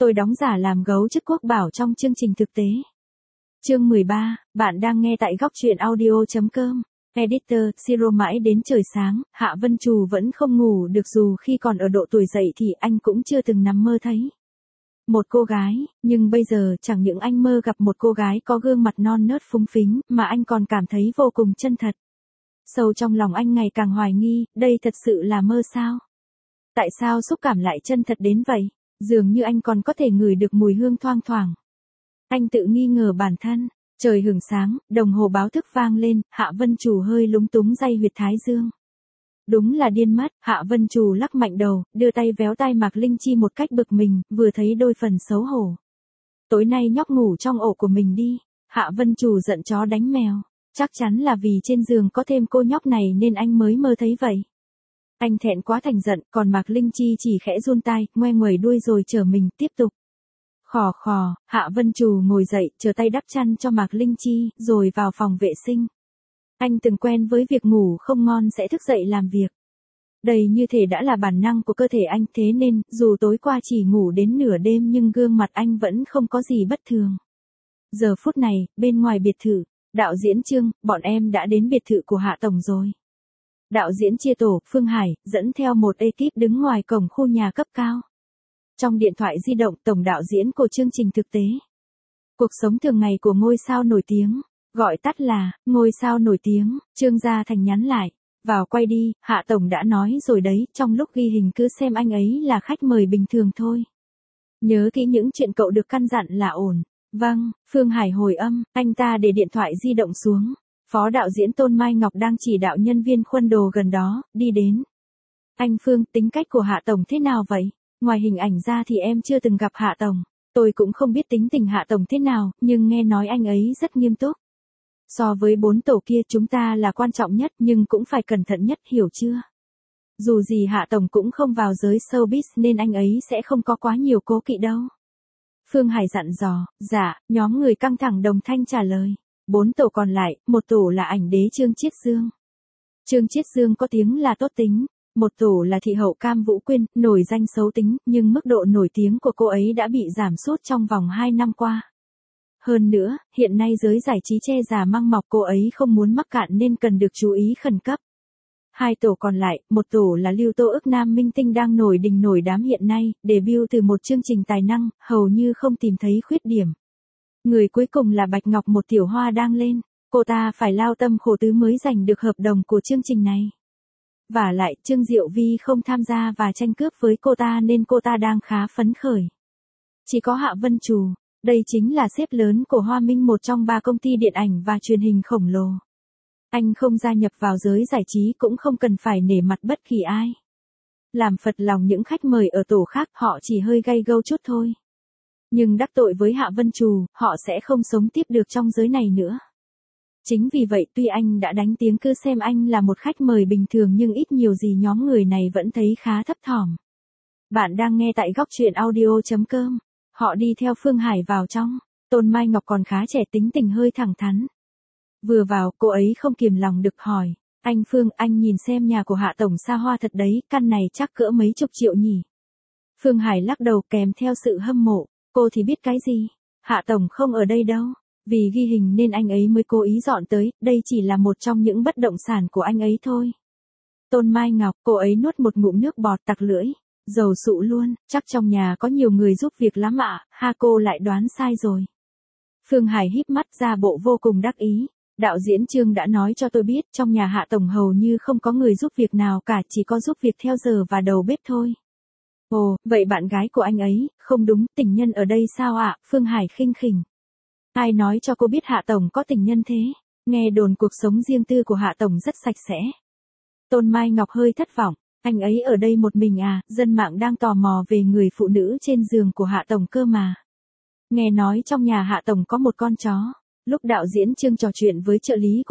Tôi đóng giả làm gấu chức quốc bảo trong chương trình thực tế. Chương 13, bạn đang nghe tại góc truyện audio.com. Editor, Siro mãi đến trời sáng, Hạ Vân Trù vẫn không ngủ được dù khi còn ở độ tuổi dậy thì anh cũng chưa từng nằm mơ thấy. Một cô gái, nhưng bây giờ chẳng những anh mơ gặp một cô gái có gương mặt non nớt phúng phính, mà anh còn cảm thấy vô cùng chân thật. Sâu trong lòng anh ngày càng hoài nghi, đây thật sự là mơ sao? Tại sao xúc cảm lại chân thật đến vậy? Dường như anh còn có thể ngửi được mùi hương thoang thoảng. Anh tự nghi ngờ bản thân. Trời hửng sáng, đồng hồ báo thức vang lên, Hạ Vân Trù hơi lúng túng day huyệt thái dương. Đúng là điên mất, Hạ Vân Trù lắc mạnh đầu, đưa tay véo tai Mạc Linh Chi một cách bực mình, vừa thấy đôi phần xấu hổ. Tối nay nhóc ngủ trong ổ của mình đi. Hạ Vân Trù giận chó đánh mèo. Chắc chắn là vì trên giường có thêm cô nhóc này nên anh mới mơ thấy vậy. Anh thẹn quá thành giận, còn Mạc Linh Chi chỉ khẽ run tai, ngoe nguẩy đuôi rồi trở mình tiếp tục. Khò khò, Hạ Vân Trù ngồi dậy, trở tay đắp chăn cho Mạc Linh Chi, rồi vào phòng vệ sinh. Anh từng quen với việc ngủ không ngon sẽ thức dậy làm việc. Đây như thể đã là bản năng của cơ thể anh, thế nên, dù tối qua chỉ ngủ đến nửa đêm nhưng gương mặt anh vẫn không có gì bất thường. Giờ phút này, bên ngoài biệt thự, đạo diễn Trương, bọn em đã đến biệt thự của Hạ Tổng rồi. Đạo diễn Chia Tổ, Phương Hải, dẫn theo một ekip đứng ngoài cổng khu nhà cấp cao. Trong điện thoại di động, tổng đạo diễn của chương trình thực tế. Cuộc sống thường ngày của ngôi sao nổi tiếng, gọi tắt là ngôi sao nổi tiếng, Trương Gia Thành nhắn lại. Vào quay đi, Hạ Tổng đã nói rồi đấy, trong lúc ghi hình cứ xem anh ấy là khách mời bình thường thôi. Nhớ kỹ những chuyện cậu được căn dặn là ổn. Vâng, Phương Hải hồi âm, anh ta để điện thoại di động xuống. Phó đạo diễn Tôn Mai Ngọc đang chỉ đạo nhân viên khuân đồ gần đó, đi đến. Anh Phương, tính cách của Hạ Tổng thế nào vậy? Ngoài hình ảnh ra thì em chưa từng gặp Hạ Tổng. Tôi cũng không biết tính tình Hạ Tổng thế nào, nhưng nghe nói anh ấy rất nghiêm túc. So với 4 tổ kia chúng ta là quan trọng nhất nhưng cũng phải cẩn thận nhất, hiểu chưa? Dù gì Hạ Tổng cũng không vào giới showbiz nên anh ấy sẽ không có quá nhiều cố kỵ đâu. Phương Hải dặn dò, dạ, nhóm người căng thẳng đồng thanh trả lời. 4 tổ còn lại, một tổ là ảnh đế Trương Chiết Dương. Trương Chiết Dương có tiếng là tốt tính. Một tổ là thị hậu Cam Vũ Quyên, nổi danh xấu tính, nhưng mức độ nổi tiếng của cô ấy đã bị giảm sút trong vòng 2 năm qua. Hơn nữa, hiện nay giới giải trí che già măng mọc, cô ấy không muốn mắc cạn nên cần được chú ý khẩn cấp. 2 tổ còn lại, một tổ là Lưu Tô Ức, nam minh tinh đang nổi đình nổi đám hiện nay, debut từ một chương trình tài năng, hầu như không tìm thấy khuyết điểm. Người cuối cùng là Bạch Ngọc, một tiểu hoa đang lên, cô ta phải lao tâm khổ tứ mới giành được hợp đồng của chương trình này. Vả lại, Trương Diệu Vi không tham gia và tranh cướp với cô ta nên cô ta đang khá phấn khởi. Chỉ có Hạ Vân Trù, đây chính là sếp lớn của Hoa Minh, một trong 3 công ty điện ảnh và truyền hình khổng lồ. Anh không gia nhập vào giới giải trí cũng không cần phải nể mặt bất kỳ ai. Làm phật lòng những khách mời ở tổ khác, họ chỉ hơi gay gâu chút thôi. Nhưng đắc tội với Hạ Vân Trù, họ sẽ không sống tiếp được trong giới này nữa. Chính vì vậy tuy anh đã đánh tiếng cứ xem anh là một khách mời bình thường nhưng ít nhiều gì nhóm người này vẫn thấy khá thấp thỏm. Bạn đang nghe tại góc truyện audio.com. Họ đi theo Phương Hải vào trong. Tôn Mai Ngọc còn khá trẻ, tính tình hơi thẳng thắn. Vừa vào, cô ấy không kiềm lòng được hỏi. Anh Phương, anh nhìn xem nhà của Hạ Tổng xa hoa thật đấy, căn này chắc cỡ mấy chục triệu nhỉ? Phương Hải lắc đầu kèm theo sự hâm mộ. Cô thì biết cái gì? Hạ Tổng không ở đây đâu. Vì ghi hình nên anh ấy mới cố ý dọn tới, đây chỉ là một trong những bất động sản của anh ấy thôi. Tôn Mai Ngọc, cô ấy nuốt một ngụm nước bọt, tặc lưỡi. Dầu sụ luôn, chắc trong nhà có nhiều người giúp việc lắm ạ, ha, cô lại đoán sai rồi. Phương Hải híp mắt ra bộ vô cùng đắc ý. Đạo diễn Trương đã nói cho tôi biết, trong nhà Hạ Tổng hầu như không có người giúp việc nào cả, chỉ có giúp việc theo giờ và đầu bếp thôi. Ồ, vậy bạn gái của anh ấy, không đúng, tình nhân ở đây sao ạ? Phương Hải khinh khỉnh. Ai nói cho cô biết Hạ Tổng có tình nhân thế? Nghe đồn cuộc sống riêng tư của Hạ Tổng rất sạch sẽ. Tôn Mai Ngọc hơi thất vọng. Anh ấy ở đây một mình à? Dân mạng đang tò mò về người phụ nữ trên giường của Hạ Tổng cơ mà. Nghe nói trong nhà Hạ Tổng có một con chó. Lúc đạo diễn Trương trò chuyện với trợ lý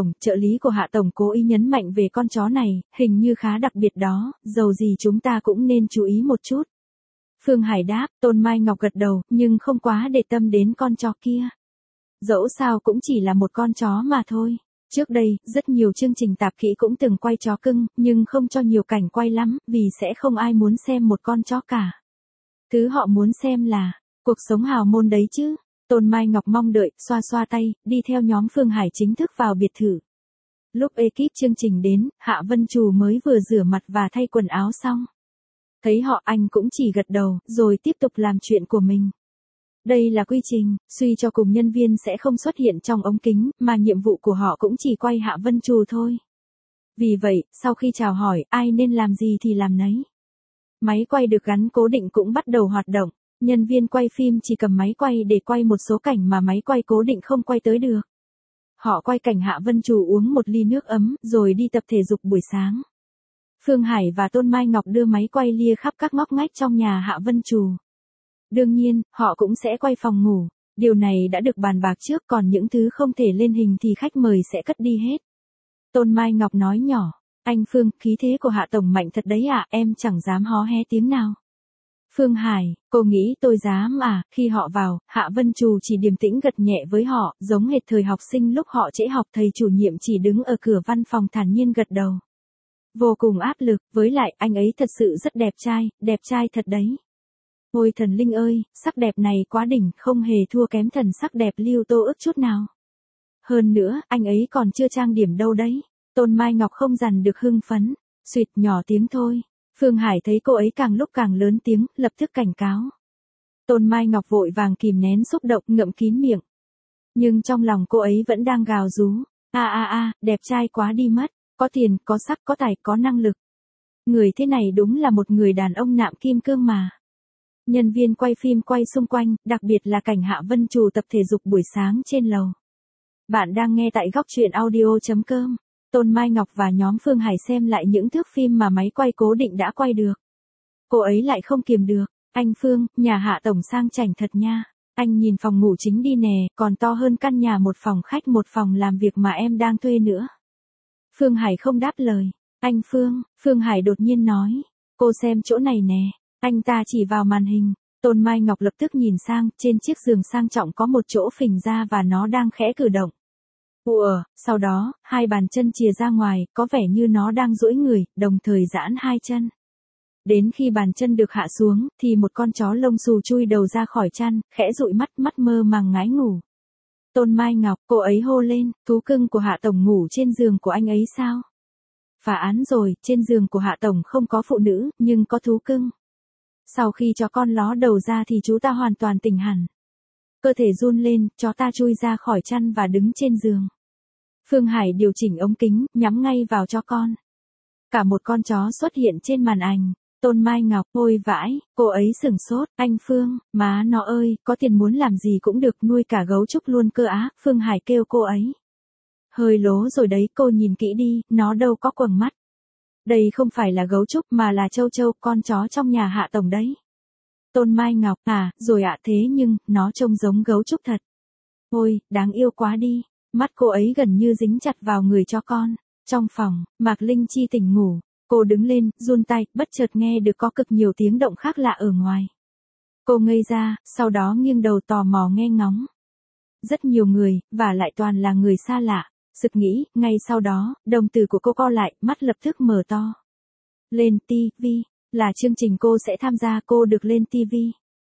của Hạ Tổng cố ý nhấn mạnh về con chó này, hình như khá đặc biệt đó, dầu gì chúng ta cũng nên chú ý một chút. Phương Hải đáp, Tôn Mai Ngọc gật đầu, nhưng không quá để tâm đến con chó kia. Dẫu sao cũng chỉ là một con chó mà thôi. Trước đây, rất nhiều chương trình tạp kỹ cũng từng quay chó cưng, nhưng không cho nhiều cảnh quay lắm, vì sẽ không ai muốn xem một con chó cả. Thứ họ muốn xem là cuộc sống hào môn đấy chứ. Tôn Mai Ngọc mong đợi, xoa xoa tay, đi theo nhóm Phương Hải chính thức vào biệt thự. Lúc ekip chương trình đến, Hạ Vân Trù mới vừa rửa mặt và thay quần áo xong. Thấy họ anh cũng chỉ gật đầu, rồi tiếp tục làm chuyện của mình. Đây là quy trình, suy cho cùng nhân viên sẽ không xuất hiện trong ống kính, mà nhiệm vụ của họ cũng chỉ quay Hạ Vân Trù thôi. Vì vậy, sau khi chào hỏi, ai nên làm gì thì làm nấy. Máy quay được gắn cố định cũng bắt đầu hoạt động. Nhân viên quay phim chỉ cầm máy quay để quay một số cảnh mà máy quay cố định không quay tới được. Họ quay cảnh Hạ Vân Trù uống một ly nước ấm, rồi đi tập thể dục buổi sáng. Phương Hải và Tôn Mai Ngọc đưa máy quay lia khắp các ngóc ngách trong nhà Hạ Vân Trù. Đương nhiên, họ cũng sẽ quay phòng ngủ. Điều này đã được bàn bạc trước, còn những thứ không thể lên hình thì khách mời sẽ cất đi hết. Tôn Mai Ngọc nói nhỏ, anh Phương, khí thế của Hạ Tổng mạnh thật đấy ạ, em chẳng dám hó hé tiếng nào. Phương Hải, cô nghĩ tôi dám à? Khi họ vào, Hạ Vân Trù chỉ điềm tĩnh gật nhẹ với họ, giống hệt thời học sinh lúc họ trễ học, thầy chủ nhiệm chỉ đứng ở cửa văn phòng thản nhiên gật đầu. Vô cùng áp lực, với lại anh ấy thật sự rất đẹp trai thật đấy. Ôi thần linh ơi, sắc đẹp này quá đỉnh, không hề thua kém thần sắc đẹp Lưu Tô Ức chút nào. Hơn nữa, anh ấy còn chưa trang điểm đâu đấy. Tôn Mai Ngọc không dằn được hưng phấn, suýt nhỏ tiếng thôi. Phương Hải thấy cô ấy càng lúc càng lớn tiếng, lập tức cảnh cáo. Tôn Mai Ngọc vội vàng kìm nén xúc động, ngậm kín miệng. Nhưng trong lòng cô ấy vẫn đang gào rú. Đẹp trai quá đi mất. Có tiền, có sắc, có tài, có năng lực. Người thế này đúng là một người đàn ông nạm kim cương mà. Nhân viên quay phim quay xung quanh, đặc biệt là cảnh Hạ Vân Trù tập thể dục buổi sáng trên lầu. Bạn đang nghe tại góc truyện audio.com. Tôn Mai Ngọc và nhóm Phương Hải xem lại những thước phim mà máy quay cố định đã quay được. Cô ấy lại không kiềm được. Anh Phương, nhà Hạ Tổng sang chảnh thật nha. Anh nhìn phòng ngủ chính đi nè, còn to hơn căn nhà một phòng khách một phòng làm việc mà em đang thuê nữa. Phương Hải không đáp lời. Anh Phương, Phương Hải đột nhiên nói. Cô xem chỗ này nè. Anh ta chỉ vào màn hình. Tôn Mai Ngọc lập tức nhìn sang, trên chiếc giường sang trọng có một chỗ phình ra và nó đang khẽ cử động. Sau đó, hai bàn chân chìa ra ngoài, có vẻ như nó đang duỗi người, đồng thời giãn hai chân. Đến khi bàn chân được hạ xuống, thì một con chó lông xù chui đầu ra khỏi chăn, khẽ dụi mắt, mắt mơ màng ngái ngủ. Tôn Mai Ngọc, cô ấy hô lên, thú cưng của Hạ Tổng ngủ trên giường của anh ấy sao? Phá án rồi, trên giường của Hạ Tổng không có phụ nữ, nhưng có thú cưng. Sau khi chó con ló đầu ra thì chú ta hoàn toàn tỉnh hẳn. Cơ thể run lên, chó ta chui ra khỏi chăn và đứng trên giường. Phương Hải điều chỉnh ống kính, nhắm ngay vào chó con. Cả một con chó xuất hiện trên màn ảnh. Tôn Mai Ngọc, ôi vãi, cô ấy sửng sốt. Anh Phương, má nó ơi, có tiền muốn làm gì cũng được, nuôi cả gấu trúc luôn cơ á. Phương Hải kêu cô ấy. Hơi lố rồi đấy, cô nhìn kỹ đi, nó đâu có quầng mắt. Đây không phải là gấu trúc mà là Châu Châu, con chó trong nhà Hạ Tổng đấy. Tôn Mai Ngọc, rồi ạ, thế nhưng, nó trông giống gấu trúc thật. Ôi, đáng yêu quá đi. Mắt cô ấy gần như dính chặt vào người chó con. Trong phòng, Mạc Linh Chi tỉnh ngủ. Cô đứng lên, run tay, bất chợt nghe được có cực nhiều tiếng động khác lạ ở ngoài. Cô ngây ra, sau đó nghiêng đầu tò mò nghe ngóng. Rất nhiều người, và lại toàn là người xa lạ. Sực nghĩ, ngay sau đó, đồng tử của cô co lại, mắt lập tức mở to. Lên TV, là chương trình cô sẽ tham gia, cô được lên TV.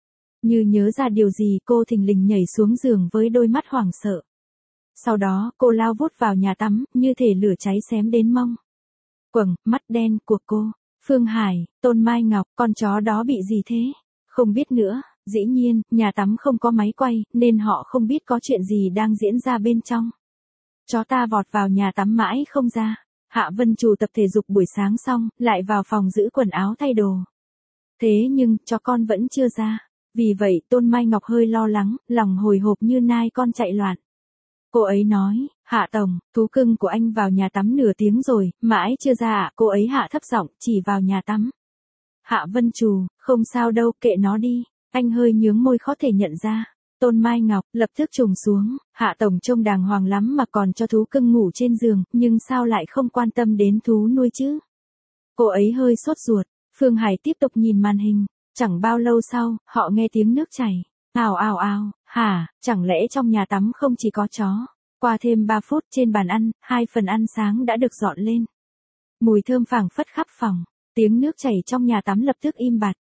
Như nhớ ra điều gì, cô thình lình nhảy xuống giường với đôi mắt hoảng sợ. Sau đó, cô lao vút vào nhà tắm, như thể lửa cháy xém đến mông. Quầng, mắt đen của cô. Phương Hải, Tôn Mai Ngọc, con chó đó bị gì thế? Không biết nữa, dĩ nhiên, nhà tắm không có máy quay, nên họ không biết có chuyện gì đang diễn ra bên trong. Chó ta vọt vào nhà tắm mãi không ra. Hạ Vân Trù tập thể dục buổi sáng xong, lại vào phòng giữ quần áo thay đồ. Thế nhưng, chó con vẫn chưa ra. Vì vậy, Tôn Mai Ngọc hơi lo lắng, lòng hồi hộp như nai con chạy loạn. Cô ấy nói, Hạ Tổng, thú cưng của anh vào nhà tắm nửa tiếng rồi, mãi chưa ra ạ. Cô ấy hạ thấp giọng, chỉ vào nhà tắm. Hạ Vân Trù, không sao đâu, kệ nó đi. Anh hơi nhướng môi khó thể nhận ra. Tôn Mai Ngọc lập tức trùng xuống, Hạ Tổng trông đàng hoàng lắm mà còn cho thú cưng ngủ trên giường, nhưng sao lại không quan tâm đến thú nuôi chứ? Cô ấy hơi sốt ruột. Phương Hải tiếp tục nhìn màn hình. Chẳng bao lâu sau, họ nghe tiếng nước chảy. Ào ào ào, chẳng lẽ trong nhà tắm không chỉ có chó? Qua thêm 3 phút trên bàn ăn, 2 phần ăn sáng đã được dọn lên. Mùi thơm phảng phất khắp phòng. Tiếng nước chảy trong nhà tắm lập tức im bặt.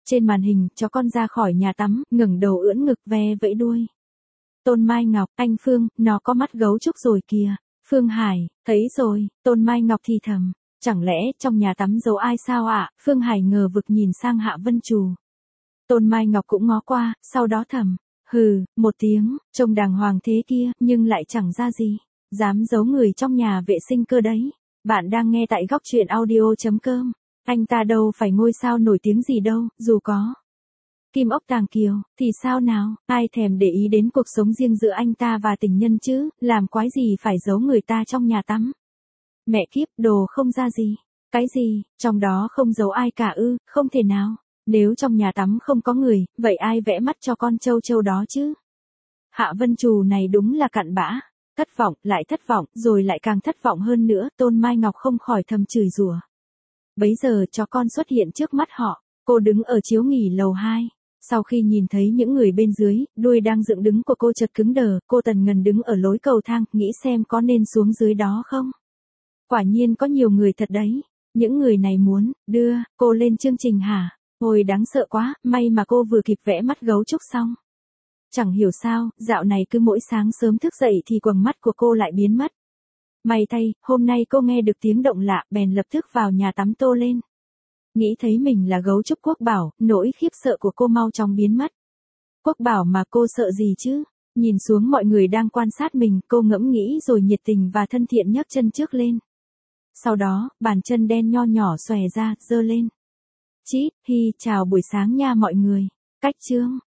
Trên màn hình, chó con ra khỏi nhà tắm, ngẩng đầu ưỡn ngực ve vẫy đuôi. Tôn Mai Ngọc, anh Phương, nó có mắt gấu trúc rồi kìa. Phương Hải, thấy rồi, Tôn Mai Ngọc thì thầm. Chẳng lẽ trong nhà tắm giấu ai sao ạ? Phương Hải ngờ vực nhìn sang Hạ Vân Trù. Tôn Mai Ngọc cũng ngó qua, sau đó thầm. Hừ, một tiếng, trông đàng hoàng thế kia, nhưng lại chẳng ra gì. Dám giấu người trong nhà vệ sinh cơ đấy. Bạn đang nghe tại góc truyện audio.com. Anh ta đâu phải ngôi sao nổi tiếng gì đâu, dù có Kim Ốc Tàng Kiều, thì sao nào, ai thèm để ý đến cuộc sống riêng giữa anh ta và tình nhân chứ, làm quái gì phải giấu người ta trong nhà tắm. Mẹ kiếp, đồ không ra gì. Cái gì, trong đó không giấu ai cả ư, không thể nào. Nếu trong nhà tắm không có người, vậy ai vẽ mắt cho con trâu trâu đó chứ? Hạ Vân Trù này đúng là cặn bã. Thất vọng, lại thất vọng, rồi lại càng thất vọng hơn nữa, Tôn Mai Ngọc không khỏi thầm chửi rủa. Bấy giờ chó con xuất hiện trước mắt họ, cô đứng ở chiếu nghỉ lầu 2. Sau khi nhìn thấy những người bên dưới, đuôi đang dựng đứng của cô chợt cứng đờ, cô tần ngần đứng ở lối cầu thang, nghĩ xem có nên xuống dưới đó không. Quả nhiên có nhiều người thật đấy. Những người này muốn đưa cô lên chương trình hả? Ôi đáng sợ quá, may mà cô vừa kịp vẽ mắt gấu trúc xong. Chẳng hiểu sao, dạo này cứ mỗi sáng sớm thức dậy thì quầng mắt của cô lại biến mất. May thay, hôm nay cô nghe được tiếng động lạ, bèn lập tức vào nhà tắm tô lên. Nghĩ thấy mình là gấu trúc Quốc Bảo, nỗi khiếp sợ của cô mau chóng biến mất. Quốc Bảo mà cô sợ gì chứ? Nhìn xuống mọi người đang quan sát mình, cô ngẫm nghĩ rồi nhiệt tình và thân thiện nhấc chân trước lên. Sau đó, bàn chân đen nho nhỏ xòe ra, giơ lên. Chít, hi, chào buổi sáng nha mọi người. Cách chương.